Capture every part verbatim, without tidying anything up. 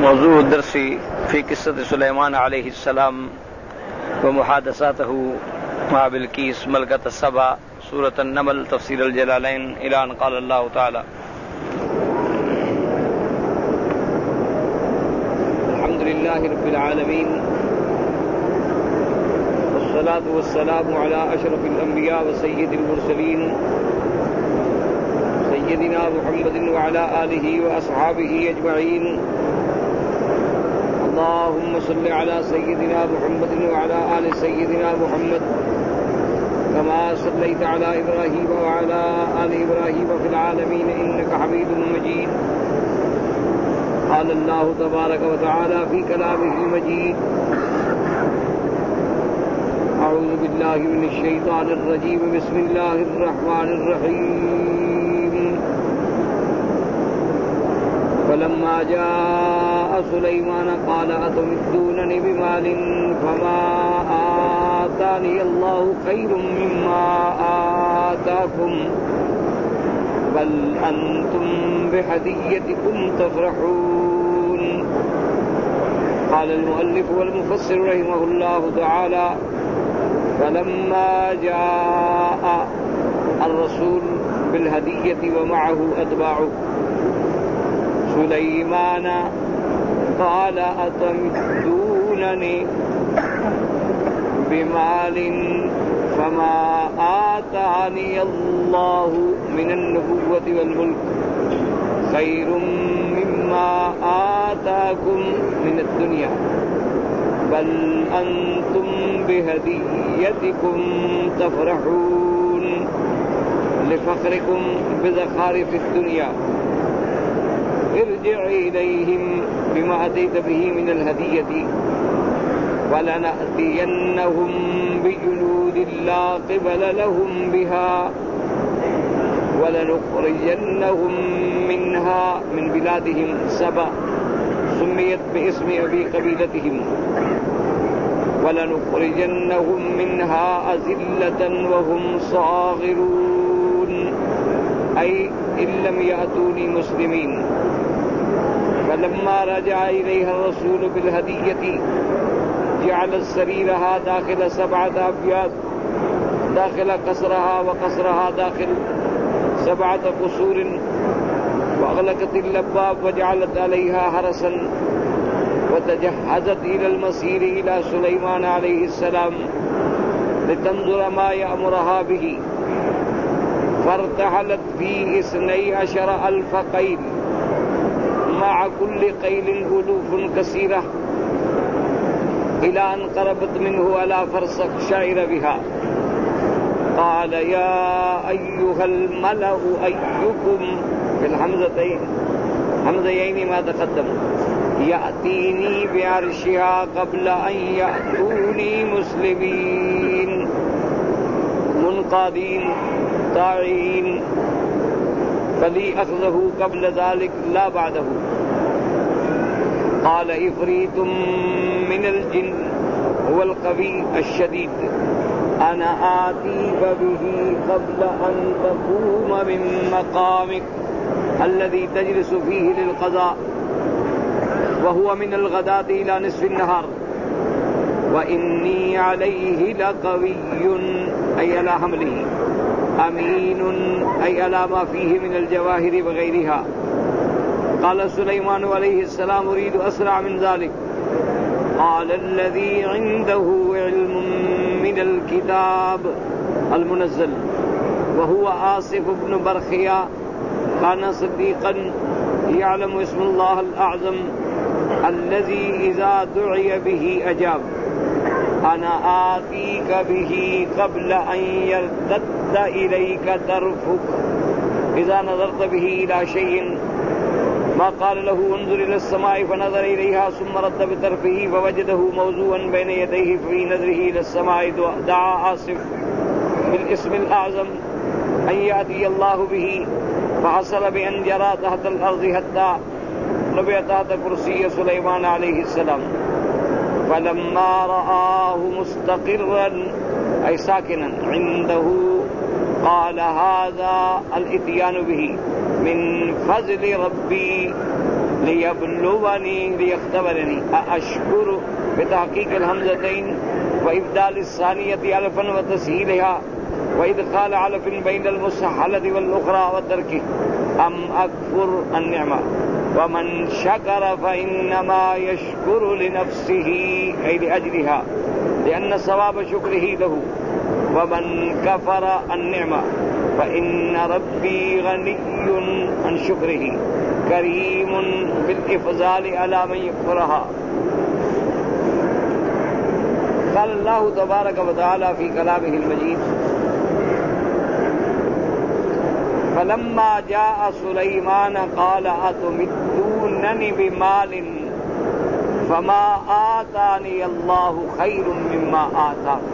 موضوع الدرس في قصة سليمان عليه السلام ومحادثاته مع بلقيس ملكة السبع، سورة النمل، تفسير الجلالين، إلى أن قال الله تعالى: الحمد لله رب العالمين، والصلاة والسلام على أشرف الأنبياء وسيد المرسلين سيدنا محمد وعلى آله وأصحابه أجمعين. اللهم صل على سيدنا محمد وعلى آل سيدنا محمد كما صليت على إبراهيم وعلى آل إبراهيم في العالمين إنك حميد مجيد. قال الله تبارك وتعالى في كلامه المجيد: أعوذ بالله من الشيطان الرجيم، بسم الله الرحمن الرحيم. فلما جاء سليمان قال أتمدونني بمال فما آتاني الله خير مما آتاكم بل أنتم بهديتكم تفرحون. قال المؤلف والمفسر رحمه الله تعالى: فلما جاء الرسول بالهدية ومعه أتباعه سليمان قال أتمدونني بمال فما آتاني الله من النبوة والملك خير مما آتاكم من الدنيا بل أنتم بهديتكم تفرحون لفخركم بزخارف الدنيا. ارجع إليهم بما أتيت به من الهدية ولنأتينهم بجنود لا قبل لهم بها ولنخرجنهم منها من بلادهم سبع سميت باسم أبي قبيلتهم ولنخرجنهم منها أذلة وهم صاغرون، أي إن لم يأتوني مسلمين. فلما رجع إليها الرسول بالهدية جعل سريرها داخل سبعة أبيات داخل قصرها وقصرها داخل سبعة قصور، وأغلقت الأبواب وجعلت عليها حرسا، وتجهزت إلى المسير إلى سليمان عليه السلام لتنظر ما يأمرها به. فارتحلت في اثني عشر ألف قيل، مع كل قيل ألوف كثيرة، إلى أن قربت منه على فرسخ شعر بها. قال: يا أيها الملأ أيكم بالحمزتين حمزتين ما تقدم يأتيني بعرشها قبل أن يأتوني مسلمين منقادين طاعين، فلي أخذه قبل ذلك لا بعده. قال: إفريت من الجن هو القوي الشديد، أنا آتيك به قبل أن تقوم من مقامك الذي تجلس فيه للقضاء، وهو من الغداة إلى نصف النهار، وإني عليه لقوي، أي على حمله، أمين، أي على ما فيه من الجواهر وغيرها. قال سليمان عليه السلام: أريد أسرع من ذلك. قال: الذي عنده علم من الكتاب المنزل وهو آصف بن برخيا كان صديقا يعلم اسم الله الأعظم الذي إذا دعي به أجاب. أنا آتيك به قبل أن يرتد إليك طرفك، إذا نظرت به إلى شيء ما قال له انظر إلى السماء فنظر إليها ثم رد بطرفه فوجده موضوعا بين يديه في نظره إلى السماء دعا آصف بالاسم الأعظم أن يأتي الله به، فحصل بأن جرى تحت الأرض حتى ربع تحت كرسي سليمان عليه السلام. فلما رآه مستقرا أي ساكنا عنده قال: هذا الاتيان به من فضل ربي لیبلونی لیختبرنی اشکر بتحقیق الحمزتین وابدال الثانیۃ الفا وتسہیلها وادخال علف بین المسحلۃ والاخرى وترکہ ام اکفر النعمہ ومن شکر فانما یشکر لنفسه ای لاجلها لان ثواب شکره له ومن کفر النعمہ فإن ربي غني عن شكره كريم بالإفضال على من يكفرها. قال الله تبارك وتعالى في كلامه المجيد فلما جاء سليمان قال أتمدونني بمال فما آتاني الله خير مما آتاكم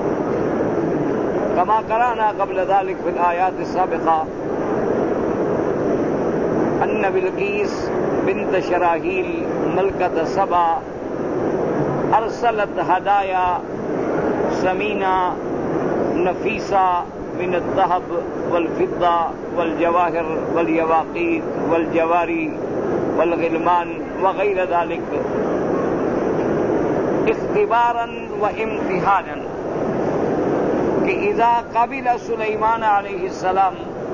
كما قرأنا قبل ذلك في الآيات السابقة أن بلقيس بنت شراحيل ملكة سبا أرسلت هدايا ثمينة نفيسة من الذهب والفضة والجواهر واليواقيت والجواري والغلمان وغير ذلك اختبارا وامتحانا کہ اذا قبل سلیمان علیہ السلام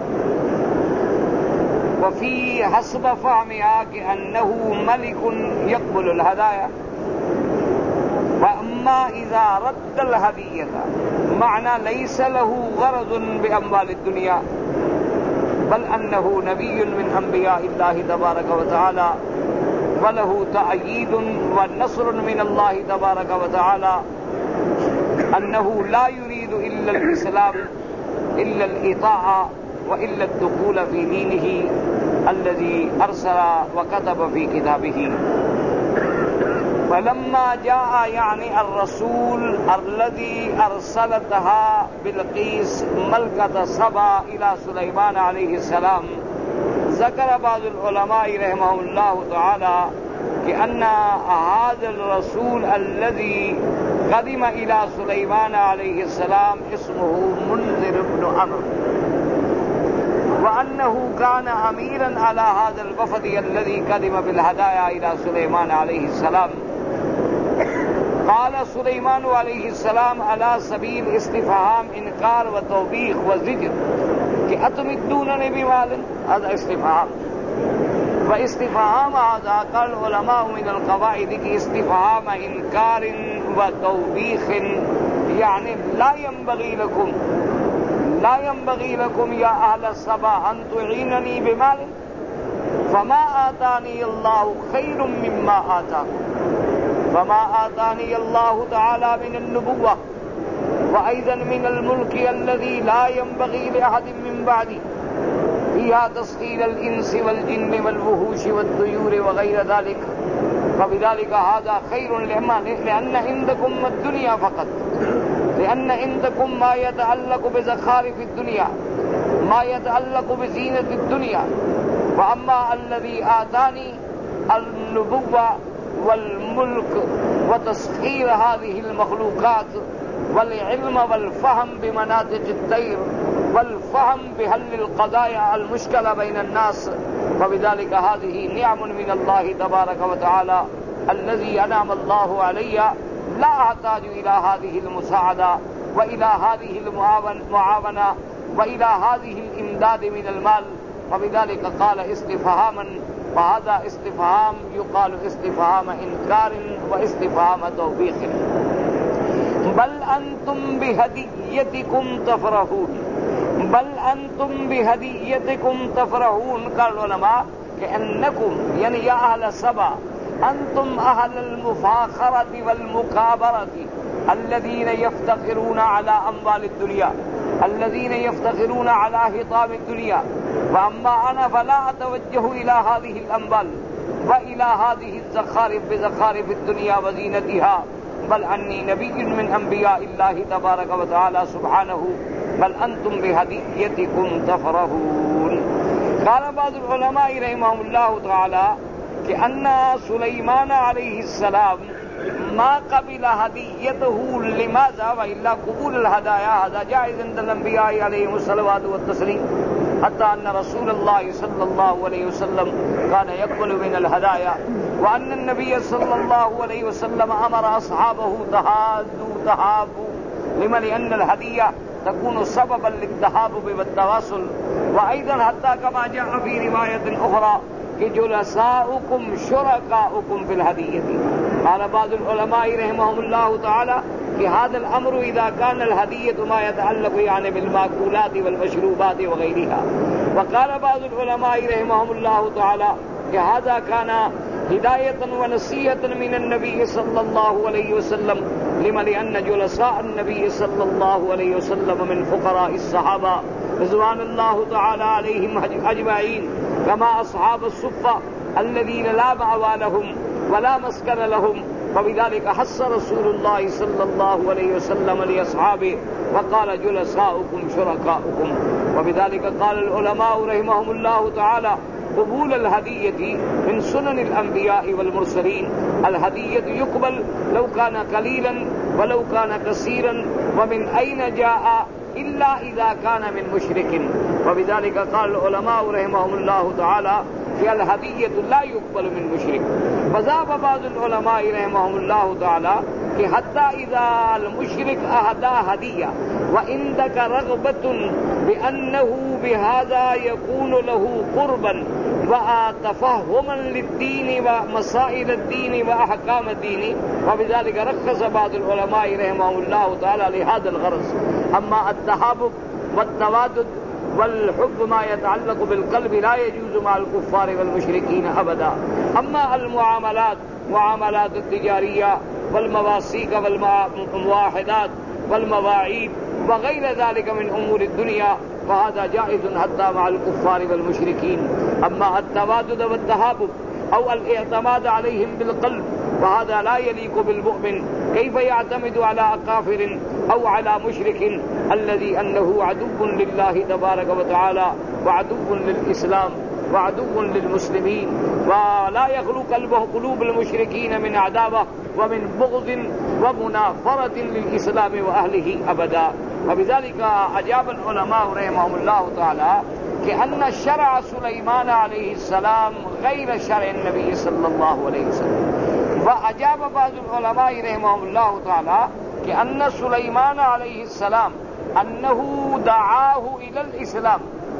وفی حسب فهمها کہ انه ملک يقبل الهدايا واما اذا رد الهدية معنى ليس له غرض باموال الدنيا بل انه نبي من انبياء الله تبارك وتعالى وله تأييد ونصر من الله تبارك وتعالى انه لا يريد الا الاسلام الا الاطاعة والا الدخول في دينه الذي ارسل وكتب في كتابه. فلما جاء يعني الرسول الذي ارسلتها بلقيس ملكة سبا الى سليمان عليه السلام ذكر بعض العلماء رحمه الله تعالى كأن هذا الرسول الذي قدم إلى سليمان عليه السلام اسمه منذر بن عمرو وأنه كان أميرا على هذا الوفد الذي قدم بالهدايا إلى سليمان عليه السلام. قال سليمان عليه السلام على سبيل استفهام إنكار وتوبيخ وزجر کہ اتمدوننی بمال، هذا استفهام واستفهام هذا قال العلماء من القواعد کہ استفهام انکار وتوبيخ يعني لا ينبغي لكم لا ينبغي لكم يا أهل السبا أن تعينني بمال فما آتاني الله خير مما آتاكم فما آتاني الله تعالى من النبوة وأيضا من الملك الذي لا ينبغي لأحد من بعدي فيها تسخير الإنس والجن والوحوش والطيور وغير ذلك فبذلك هذا خير لأن عندكم الدنيا فقط لأن عندكم ما يتعلق بزخارف الدنيا ما يتعلق بزينة الدنيا وأما الذي آتاني النبوة والملك وتسخير هذه المخلوقات والعلم والفهم بمناطق الطير والفهم بحل القضايا المشكلة بين الناس فبذلك هذه نعم من الله تبارك وتعالى الذي أنعم الله علي لا أحتاج إلى هذه المساعدة وإلى هذه المعاونة وإلى هذه الإمداد من المال فبذلك قال استفهاما وهذا استفهام يقال استفهام إنكار واستفهام توبيخ. بل أنتم بهديتكم تفرحون بل أنتم بهديتكم تفرحون قال العلماء كأنكم يعني يا أهل سبا أنتم أهل المفاخرة والمكابرة الذين يفتخرون على أموال الدنيا الذين يفتخرون على حطام الدنيا وأما أنا فلا أتوجه إلى هذه الأموال وإلى هذه الزخارف بزخارف الدنيا وزينتها بل أني نبي من أنبياء الله تبارك وتعالى سبحانه بل أنتم بهديتكم تفرحون. قال بعض العلماء رحمهم الله تعالى كأن سليمان عليه السلام ما قبل هديته لماذا وإلا قبول الهدايا هذا جائز عند الأنبياء عليهم الصلوات والتسليم حتى أن رسول الله صلى الله عليه وسلم كان يقبل من الهدايا، وأن النبي صلى الله عليه وسلم أمر أصحابه تهادوا تهابوا لما لأن الهدية تكون سببا للتحابب والتواصل. وأيضا حتى كما جاء في رواية أخرى کہ جلساؤکم شرکاؤکم فی الہدیہ. قال بعض العلماء رحمهم اللہ تعالی کہ هذا الامر اذا كان الهدیہ ما يتعلق يعني بالماکولات والمشروبات وغيرها. وقال بعض العلماء رحمهم اللہ تعالی کہ هذا كان ہدایۃ ونصیحۃ من النبی صلی اللہ علیہ وسلم لما لأن جلساء النبی صلی اللہ علیہ وسلم من فقراء الصحابہ رضوان اللہ تعالی علیہم اجمعین كما أصحاب الصفة الذين لا مأوى لهم ولا مسكن لهم. وبذلك حث رسول الله صلى الله عليه وسلم لأصحابه وقال جلساؤكم شركاؤكم. وبذلك قال العلماء رحمهم الله تعالى قبول الهدية من سنن الأنبياء والمرسلين. الهدية يقبل لو كان قليلا ولو كان كثيرا، ومن أين جاء إلا إذا كان من مشرك. وبذلك قال العلماء رحمهم الله تعالى في الهدية لا يقبل من مشرك. وذهب بعض العلماء رحمهم الله تعالى کہ حتى إذا المشرك أهدى هدية وعندك رغبة بأنه بهذا يكون له قربا وتفهما للدين ومسائل الدين وأحكام الدين. وبذلك رخص بعض العلماء رحمهم الله تعالى لهذا الغرض. أما التحابب والتوادد والحب ما يتعلق بالقلب لا يجوز مع الكفار والمشركين أبدا. أما المعاملات معاملات التجارية والمواثيق والمواحدات والمواعيد وغير ذلك من أمور الدنيا فهذا جائز حتى مع الكفار والمشركين. أما التوادد والتحابب أو الاعتماد عليهم بالقلب فهذا لا يليق بالمؤمن. كيف يعتمد على كافر أو على مشرك الذي أنه عدو لله تبارك وتعالى وعدو للإسلام وعدو للمسلمين، ولا يخلو قلبه قلوب المشركين من عداوة ومن بغض ومنافرة للإسلام وأهله أبدا. وبذلك أجاب العلماء رحمهم الله تعالى كأن شرع سليمان عليه السلام غير شرع النبي صلى الله عليه وسلم. وأجاب بعض العلماء رحمهم الله تعالى كأن سليمان عليه السلام أنه دعاه إلى الإسلام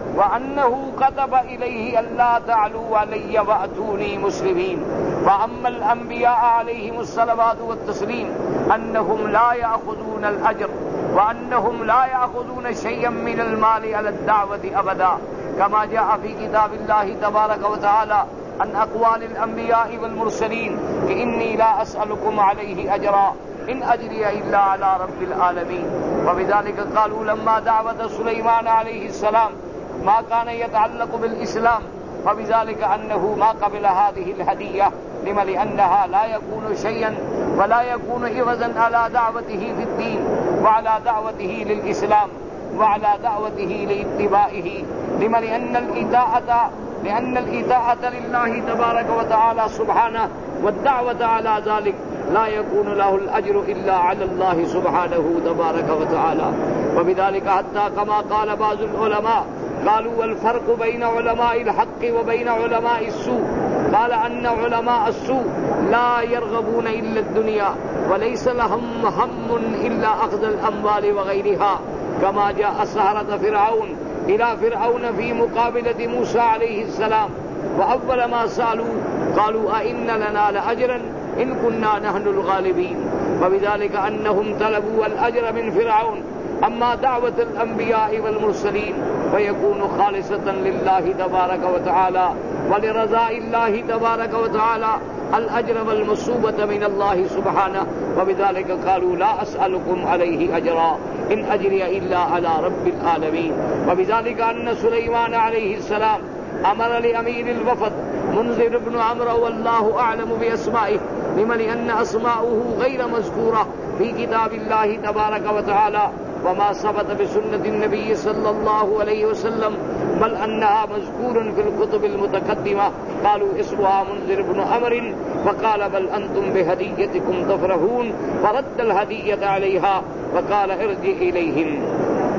وأنه كتب إليه ألا تعلوا علي وأتوني مسلمين. فأما الأنبياء عليهم الصلوات والتسليم أنهم لا يأخذون الأجر وأنهم لا يأخذون شيئا من المال على الدعوة أبدا، كما جاء في كتاب الله تبارك وتعالى عن أقوال الأنبياء والمرسلين إني لا أسألكم عليه أجرا إن أجري إلا على رب العالمين. وبذلك قالوا لما دعوة سليمان عليه السلام ما كان يتعلق بالإسلام فبذلك أنه ما قبل هذه الهدية لما لأنها لا يكون شيئا ولا يكون عوضا على دعوته في الدين وعلى دعوته للإسلام وعلى دعوته لاتباعه لما لأن الإطاعة لأن الإطاعة لله تبارك وتعالى سبحانه والدعوة على ذلك لا يكون له الأجر إلا على الله سبحانه تبارك وتعالى. وبذلك حتى كما قال بعض العلماء قالوا الفرق بين علماء الحق وبين علماء السوء. قال أن علماء السوء لا يرغبون إلا الدنيا وليس لهم هم إلا أخذ الأموال وغيرها، كما جاء سحرة فرعون إلى فرعون في مقابلة موسى عليه السلام وأول ما سألوا قالوا أئن لنا لأجرا إن كنا نحن الغالبين. وبذلك أنهم طلبوا الأجر من فرعون. أما دعوة الأنبياء والمرسلين فيكون خالصة لله تبارك وتعالى ولرضاء الله تبارك وتعالى الأجر والمثوبة من الله سبحانه. وبذلك قالوا لا أسألكم عليه أجرا إن أجري إلا على رب العالمين. وبذلك أن سليمان عليه السلام أمر لأمير الوفد منذر بن عمرو والله أعلم بأسمائه لما لأن أسماؤه غير مذكورة في كتاب الله تبارك وتعالى وما ثبت بسنة النبي صلى الله عليه وسلم بل أنها مذكور في الكتب المتقدمة. قالوا اسمها منذر بن عمرو فقال بل أنتم بهديتكم تفرحون فرد الهدية عليها وقال ارجع إليهم.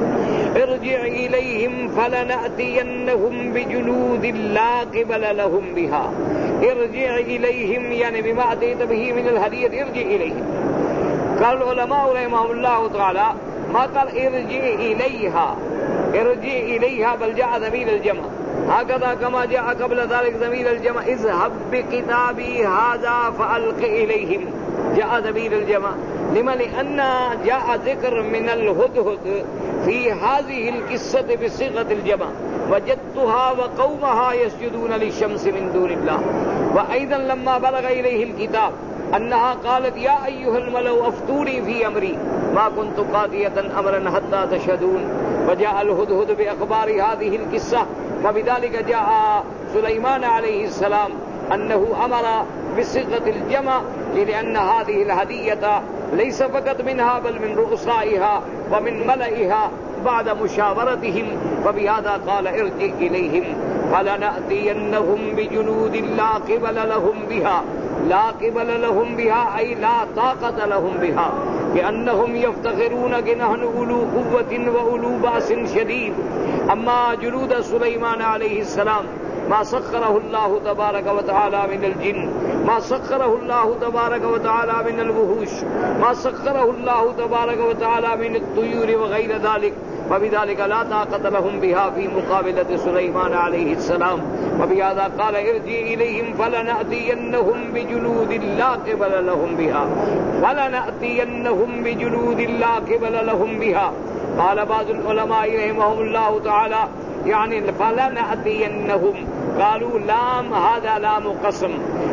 ارجع إليهم فلنأتينهم بجنود لا قبل لهم بها. ارجع إليهم يعني بما أتيت به من الهدية ارجع إليهم. قال العلماء رحمهم الله تعالى ما قال ارجع إليها ارجع إليها بل جاء ضمير الجمع هكذا كما جاء قبل ذلك ضمير الجمع اذهب بكتابي هذا فألق إليهم جاء ضمير الجمع. لما؟ لأن جاء ذكر من الهدهد في هذه القصة بصيغة الجمع وجدتها وقومها يسجدون للشمس من دون الله. وأيضا لما بلغ إليه الكتاب أنها قالت يا أيها الملأ أفتوني في أمري ما كنت قاضية أمرا حتى تشهدون. وجاء الهدهد بأخبار هذه القصة. وبذلك جاء سليمان عليه السلام أنه أمر بصيغة الجمع لأن هذه الهدية ليس فقط منها بل من رؤسائها ومن ملئها بعد مشاورتهم. وبهذا قال ارجع إليهم فلنأتينهم بجنود لا قبل لهم بها. لا قبل لهم بها أي لا طاقة لهم بها لأنهم يفتخرون نحن أولو قوة وأولو بأس شديد. أما جنود سليمان عليه السلام ما سخره الله تبارك وتعالى من الجن، ما سخره الله تبارك وتعالى من الوحوش، ما سخره الله تبارك وتعالى من الطيور وغير ذلك. وبذلك لا طاقة لهم بها في مقابلة سليمان عليه السلام. وبهذا قال ارجع إليهم فلنأتينهم بجنود لا قبل لهم بها فلنأتينهم بجنود لا قبل لهم بها. قال بعض العلماء رحمهم الله تعالى يعني فلنأتينهم قالوا لام هذا لام قسم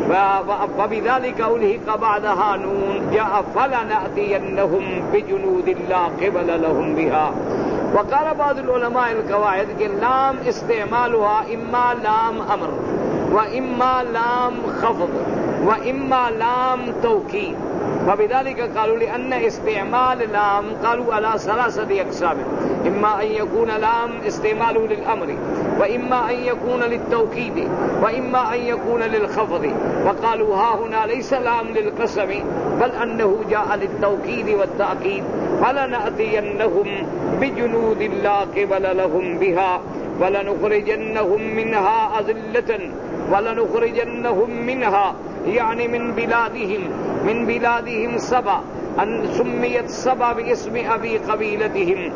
وبذلك ألحق بعدها نون جاء فلنأتينهم بجنود لا قبل لهم بها. وقال بعض العلماء القواعد کہ لام استعمالها اما لام امر واما لام خفض واما لام توكيد. وبذلك قالوا لأن استعمال لام قالوا على ثلاثة أقسام إما أن يكون لام استعماله للأمر وإما أن يكون للتوكيد وإما أن يكون للخفض. وقالوا ها هنا ليس لام للقسم بل أنه جاء للتوكيد والتأكيد. فلنأتينهم بجنود لا قبل لهم بها ولنخرجنهم منها أذلة ولنخرجنهم منها يعني من بلادهم من بلادهم سبع أن سميت سبع باسم أبي قبيلتهم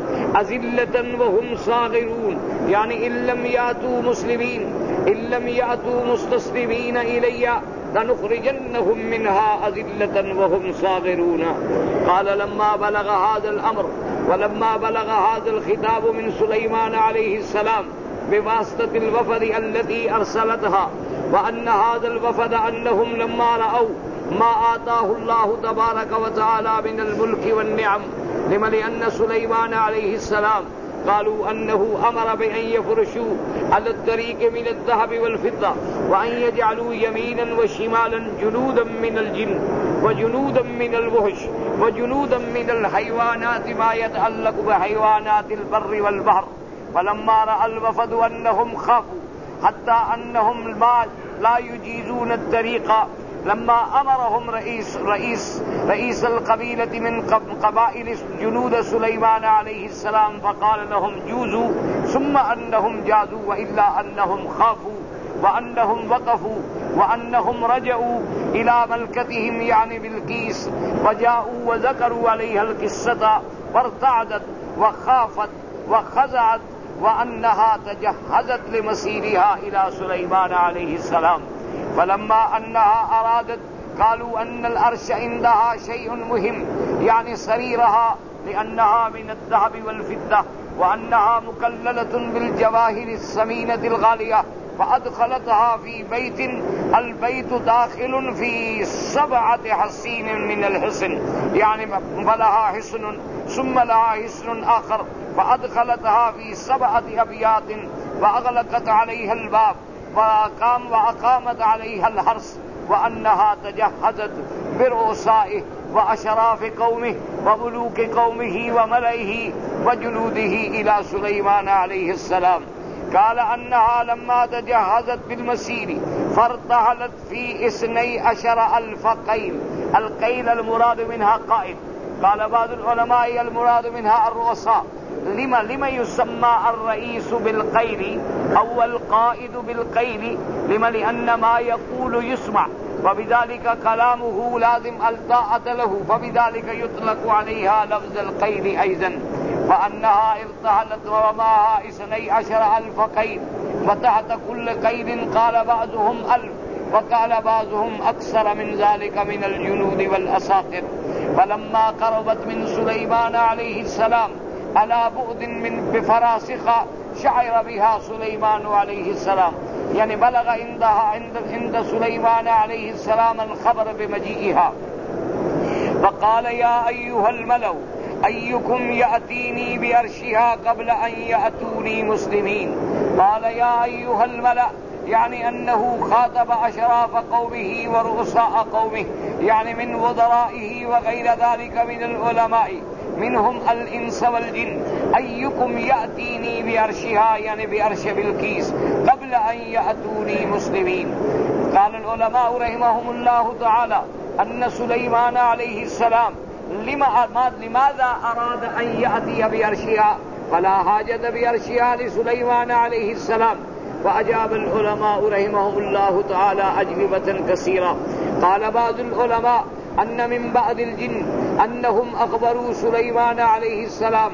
أذلة وهم صاغرون يعني إن لم يأتوا مسلمين إن لم يأتوا مستسلمين إلي لنخرجنهم منها أذلة وهم صاغرون. قال لما بلغ هذا الأمر ولما بلغ هذا الخطاب من سليمان عليه السلام بواسطة الوفد التي أرسلتها وأن هذا الوفد أنهم لما رأوا ما آتاه الله تبارك وتعالى من الملك والنعم لما لأن سليمان عليه السلام قالوا أنه أمر بأن يفرشوا على الطريق من الذهب والفضة وأن يجعلوا يمينا وشمالا جنودا من الجن وجنودا من الوحش وجنودا من الحيوانات ما يتعلق بحيوانات البر والبحر. فلما رأى الوفد أنهم خافوا حتى أنهم لا يجيزون الطريق لما أمرهم رئيس رئيس رئيس القبيلة من قبائل جنود سليمان عليه السلام فقال لهم جوزوا ثم أنهم جازوا وإلا أنهم خافوا وأنهم وقفوا وأنهم رجعوا إلى ملكتهم يعني بلقيس وجاءوا وذكروا عليها القصة وارتعدت وخافت وخزعت وأنها تجهزت لمسيرها إلى سليمان عليه السلام. فلما أنها أرادت قالوا أن الأرش عندها شيء مهم يعني سريرها لأنها من الذهب والفضة وأنها مكللة بالجواهر الثمينة الغالية فأدخلتها في بيت البيت داخل في سبعة حصين من الحصن يعني فلها حصن ثم لها حصن آخر فأدخلتها في سبعة أبيات وأغلقت عليها الباب وأقام وأقامت عليها الحرس وأنها تجهزت برؤسائه وأشراف قومه وملوك قومه وملئه وجنوده إلى سليمان عليه السلام. قال أنها لما تجهزت بالمسير فارتحلت في اثني عشر ألف قيل. القيل المراد منها قائد. قال بعض العلماء المراد منها الرؤساء لما لما يسمى الرئيس بالقيل أو القائد بالقيل؟ لما لأن ما يقول يسمع، وبذلك كلامه لازم الطاعة له، فبذلك يطلق عليها لفظ القيل أيضا. فأنها ارتحلت ومعها اثني عشر ألف قيد، وتحت كل قيد قال بعضهم ألف، وقال بعضهم أكثر من ذلك من الجنود والأساطر. فلما قربت من سليمان عليه السلام على بعد من بفراسخة شعر بها سليمان عليه السلام، يعني بلغ عندها عند عند سليمان عليه السلام الخبر بمجيئها، فقال يا أيها الملأ أيكم يأتيني بعرشها قبل أن يأتوني مسلمين. قال يا أيها الملأ، يعني أنه خاطب أشراف قومه ورؤساء قومه، يعني من وزرائه وغير ذلك من العلماء منهم الإنس والجن. أيكم يأتيني بعرشها، يعني بعرش بلقيس، قبل أن يأتوني مسلمين. قال العلماء رحمهم الله تعالى أن سليمان عليه السلام لماذا أراد أن يأتي بعرشها؟ فلا حاجة بعرشها لسليمان عليه السلام. فأجاب العلماء رحمهم الله تعالى أجوبة كثيرة. قال بعض العلماء أن من بعض الجن أنهم أخبروا سليمان عليه السلام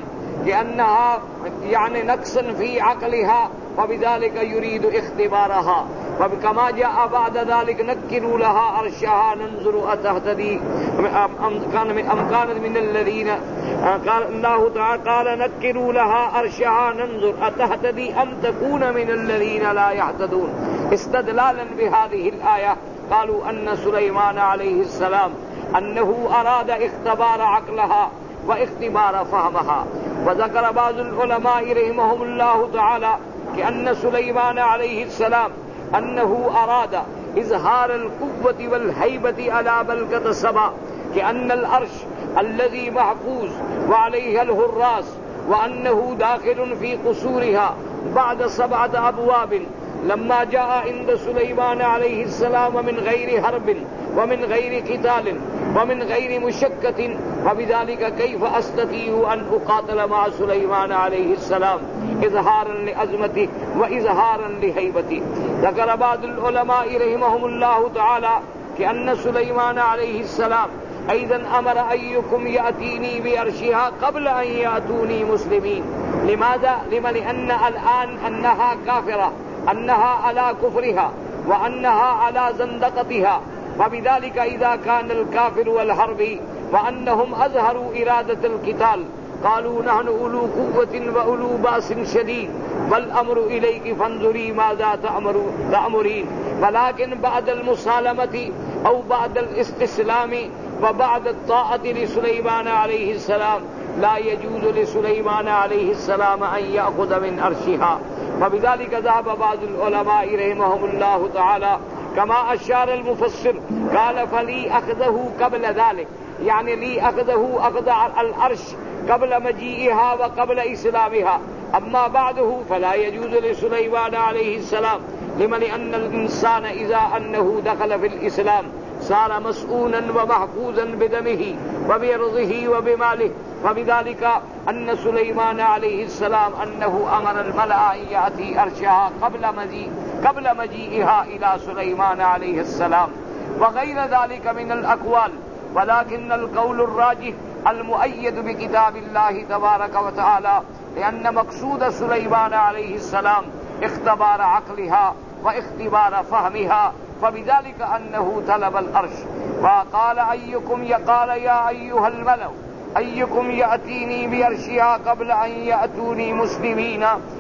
لأنها يعني نقص في عقلها، وبذلك يريد اختبارها. وكما جاء بعد ذلك نكروا لها عرشها ننظر أتهتدي أم كانت من الذين، قال الله تعالى قال نكروا لها عرشها ننظر أتهتدي أم تكون من الذين لا يهتدون. استدلالا بهذه الآية قالوا أن سليمان عليه السلام أنه أراد اختبار عقلها واختبار فهمها. وذكر بعض العلماء رحمهم الله تعالى كأن سليمان عليه السلام أنه أراد إظهار القوة والهيبة على بلقة سبا، كأن العرش الذي محفوظ وعليها الحراس، وأنه داخل في قصورها بعد سبعة أبواب. لما جاء عند سليمان عليه السلام من غير حرب ومن غير قتال ومن غير مشقة، وبذلك كيف أستطيع أن أقاتل مع سليمان عليه السلام إظهارا لعظمته وإظهارا لهيبته. ذكر بعض العلماء رحمهم الله تعالى كأن سليمان عليه السلام أيضا أمر أيكم يأتيني بعرشها قبل أن يأتوني مسلمين. لماذا؟ لما لأن الآن أنها كافرة، أنها على كفرها وأنها على زندقتها، وبذلك إذا كان الكافر والحرب وأنهم أظهروا إرادة القتال قالوا نحن أولو قوة وأولو بأس شديد والأمر إليك فانظري ماذا تأمرين. ولكن بعد المسالمة أو بعد الاستسلام وبعد الطاعة لسليمان عليه السلام لا يجوز لسليمان عليه السلام أن يأخذ من عرشها. فبذلك ذهب بعض العلماء رحمهم الله تعالى كما أشار المفسر قال فلي أخذه قبل ذلك، يعني لي أخذه أخذ العرش قبل مجيئها وقبل إسلامها، أما بعده فلا يجوز لسليمان عليه السلام. لمن أن الإنسان إذا أنه دخل في الإسلام صار مسؤولا ومحفوظا بدمه وبعرضه وبماله. وبذلك أن سليمان عليه السلام أنه أمر الملأ أن يأتي عرشها قبل مجيء قبل مجيئها إلى سليمان عليه السلام، وغير ذلك من الأقوال. ولكن القول الراجح المؤيد بكتاب الله تبارك وتعالى لأن مقصود سليمان عليه السلام اختبار عقلها واختبار فهمها، فبذلك أنه طلب العرش. وقال أيكم يقال يا أيها الملأ أيكم يأتيني بعرشها قبل أن يأتوني مسلمين.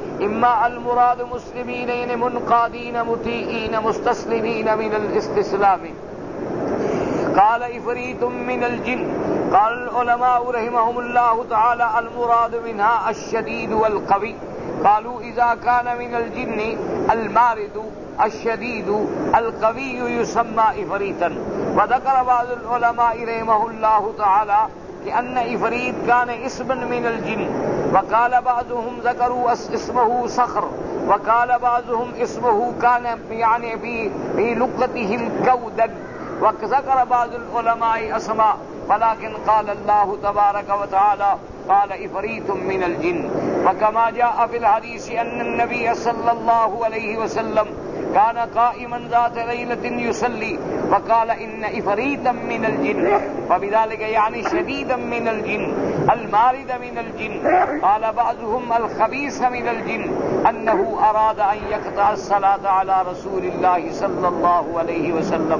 إما المراد مسلمين منقادين مطيعين مستسلمين من الاستسلام. قال إفريت من الجن. قال العلماء رحمهم الله تعالى المراد منها الشديد والقوي. قالوا إذا كان من الجن المارد الشديد القوي يسمى إفريتا. وذكر بعض العلماء رحمه الله تعالى لأن إفريت كان اسما من الجن، وقال بعضهم ذكروا اسمه صخر، وقال بعضهم اسمه كان يعني في في لغتهم كودا، وذكر بعض العلماء أسماء، ولكن قال الله تبارك وتعالى قال إفريت من الجن. وكما جاء في الحديث أن النبي صلى الله عليه وسلم كان قائما ذات ليلة يصلي فقال إن إفريتا من الجن، وبذلك يعني شديدا من الجن المارد من الجن. قال بعضهم الخبيث من الجن أنه أراد أن يقطع الصلاة على رسول الله صلى الله عليه وسلم.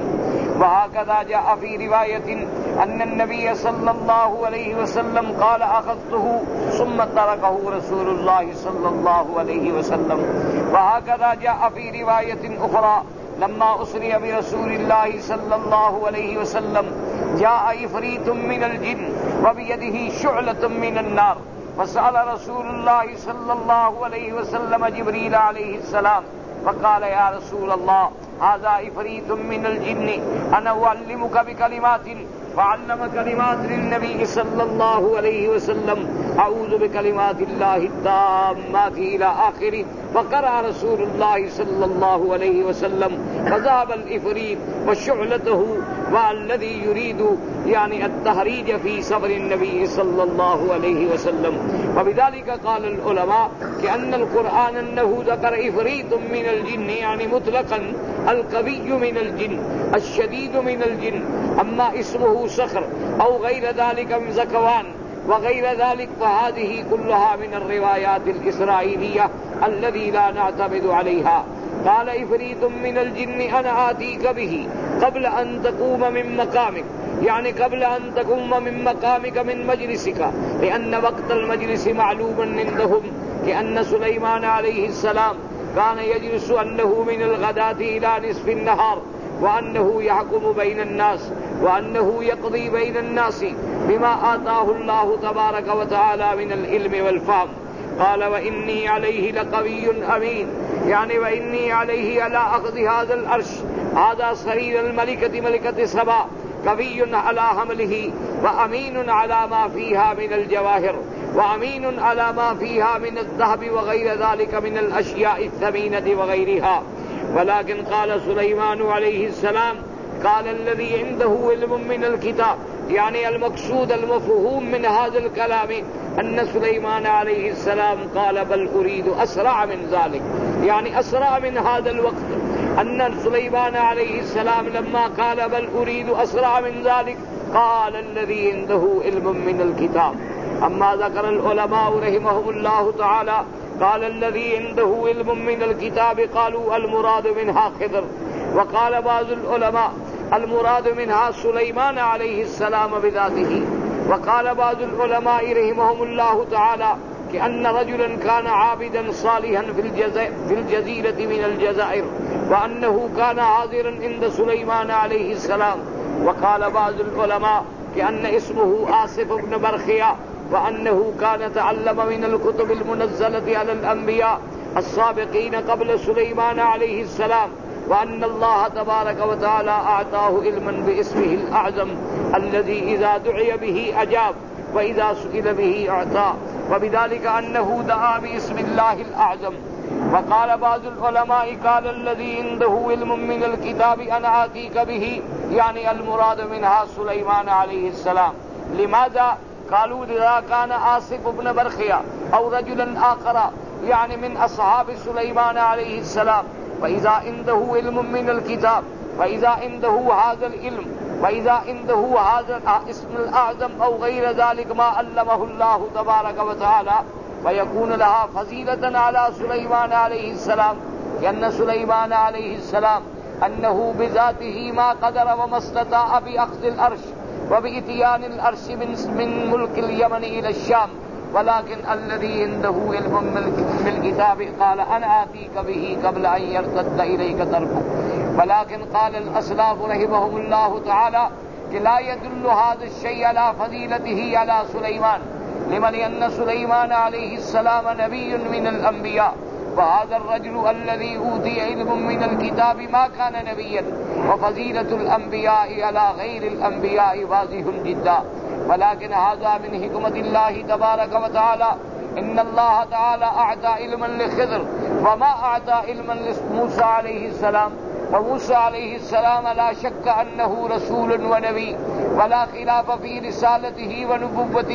وهكذا جاء في رواية أن النبي صلى الله عليه وسلم قال أخذته ثم تركه رسول الله صلى الله عليه وسلم. وهكذا جاء في رواية أخرى لما أسري برسول الله صلى الله عليه وسلم جاء إفريت من الجن وبيده شعلة من النار، فسأل رسول الله صلى الله عليه وسلم جبريل عليه السلام فقال يا رسول الله هذا إفريت من الجن أنا أعلمك بكلمات، فعلم كلمات للنبي صلى الله عليه وسلم أعوذ بكلمات الله التامات إلى آخره. فقرأ رسول الله صلى الله عليه وسلم فذهب الإفريت وشعلته، والذي يريد يعني التهريج في صبر النبي صلى الله عليه وسلم. وبذلك قال العلماء كأن القرآن أنه ذكر إفريت من الجن يعني مطلقا القوي من الجن الشديد من الجن. أما اسمه صخر أو غير ذلك من زكوان وغير ذلك فهذه كلها من الروايات الإسرائيلية الذي لا نعتمد عليها. قال إفريت من الجن أنا آتيك به قبل أن تقوم من مقامك، يعني قبل أن تقوم من مقامك من مجلسك، لأن وقت المجلس معلوما عندهم، لأن سليمان عليه السلام كان يجلس أنه من الغداة إلى نصف النهار، وأنه يحكم بين الناس، وأنه يقضي بين الناس بما آتاه الله تبارك وتعالى من العلم والفهم. قال وإني عليه لقوي أمين، يعني وإني عليه على أخذ هذا العرش، هذا سرير الملكة ملكة سبا، قوي على حمله وأمين على ما فيها من الجواهر، وأمين على ما فيها من الذهب وغير ذلك من الأشياء الثمينة وغيرها. ولكن قال سليمان عليه السلام قال الذي عنده علم من الكتاب، يعني المقصود المفهوم من هذا الكلام أن سليمان عليه السلام قال بل أريد أسرع من ذلك، يعني أسرع من هذا الوقت. أن سليمان عليه السلام لما قال بل أريد أسرع من ذلك قال الذي عنده علم من الكتاب. أما ذكر العلماء رحمهم الله تعالى قال الذي عنده علم من الكتاب قالوا المراد منها خضر، وقال بعض العلماء المراد منها سليمان عليه السلام بذاته. وقال بعض العلماء رحمهم الله تعالى كأن رجلا كان عابدا صالحا في الجزيرة من الجزائر، وأنه كان حاضرا عند سليمان عليه السلام. وقال بعض العلماء كأن اسمه آصف بن برخيا، وأنه كان تعلم من الكتب المنزلة على الأنبياء السابقين قبل سليمان عليه السلام، وأن الله تبارك وتعالى أعطاه علما باسمه الأعظم الذي إذا دعي به أجاب وإذا سئل به أعطى، وبذلك أنه دعا باسم الله الأعظم. وقال بعض العلماء قال الذي عنده علم من الكتاب أنا آتيك به، يعني المراد منها سليمان عليه السلام. لماذا؟ قالوا لذا كان آصف بن برخيا أو رجلا آخر يعني من أصحاب سليمان عليه السلام، وإذا عنده علم من الكتاب، وإذا عنده هذا العلم، وإذا عنده هذا الاسم الأعظم أو غير ذلك ما علمه الله تبارك وتعالى، ويكون لها فضيلة على سليمان عليه السلام، لأن سليمان عليه السلام أنه بذاته ما قدر وما استطاع بأخذ العرش وبإتيان العرش من ملك اليمن إلى الشام، ولكن الذي عنده علم من الكتاب قال أنا آتيك به قبل أن يرتد إليك طرفك. ولكن قال الأسلاف رحمهم الله تعالى لا يدل هذا الشيء على فضيلته على سليمان، لمن أن سليمان عليه السلام نبي من الأنبياء، وهذا الرجل الذي أوتي علم من الكتاب ما كان نبيا، وفضيلة الأنبياء على غير الأنبياء واضح جدا. ولكن هذا من حكمة الله تبارك وتعالى، إن الله تعالى أعطى علما لخضر وما أعطى علما لموسى عليه السلام. وموسى عليه السلام لا شك أنه رسول ونبي، ولا خلاف في رسالته ونبوته،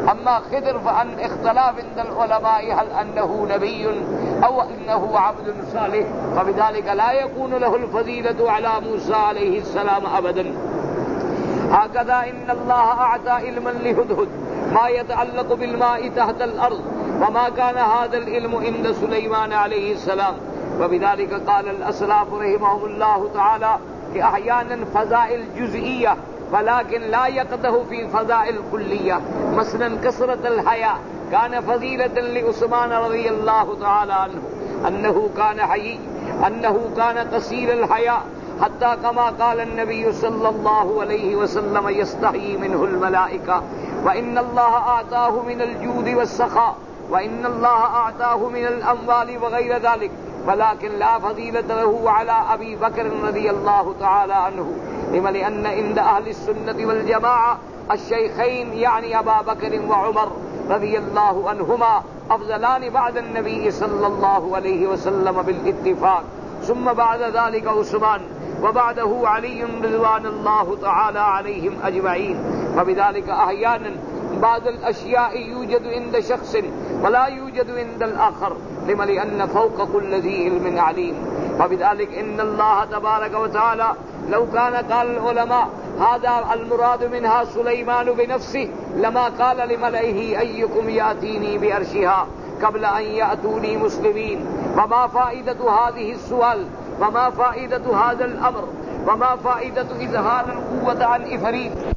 أما خضر فعن اختلاف عند العلماء هل أنه نبي أو أنه عبد صالح، فبذلك لا يكون له الفضيلة على موسى عليه السلام أبدا. هكذا إن الله أعطى علما لهدهد ما يتعلق بالماء تحت الأرض، وما كان هذا العلم عند سليمان عليه السلام. وبذلك قال الأسلاف رحمهم الله تعالى کہ احيانا فضائل جزئية ولكن لا يقده في فضائل كلية. مثلا كثرة الحياء كان فضيلة لعثمان رضي الله تعالى عنه، أنه كان حيي، أنه كان قصير الحياء، حتى كما قال النبي صلى الله عليه وسلم يستحيي منه الملائكة. وإن الله أعطاه من الجود والسخاء، وإن الله أعطاه من الأموال وغير ذلك، ولكن لا فضيلة له على أبي بكر رضي الله تعالى عنه. لما لأن عند أهل السنة والجماعة الشيخين يعني أبا بكر وعمر رضي الله عنهما أفضلان بعد النبي صلى الله عليه وسلم بالاتفاق، ثم بعد ذلك عثمان، وبعده علي رضوان الله تعالى عليهم أجمعين. وبذلك أحيانا بعض الأشياء يوجد عند شخص ولا يوجد عند الآخر، لما لأن فوق كل ذي علم عليم. وبذلك إن الله تبارك وتعالى لو كان قال العلماء هذا المراد منها سليمان بنفسه لما قال لملئه أيكم يأتيني بعرشها قبل أن يأتوني مسلمين. وما فائدة هذه السؤال، وما فائدة هذا الأمر، وما فائدة إظهار القوة عن إفريت.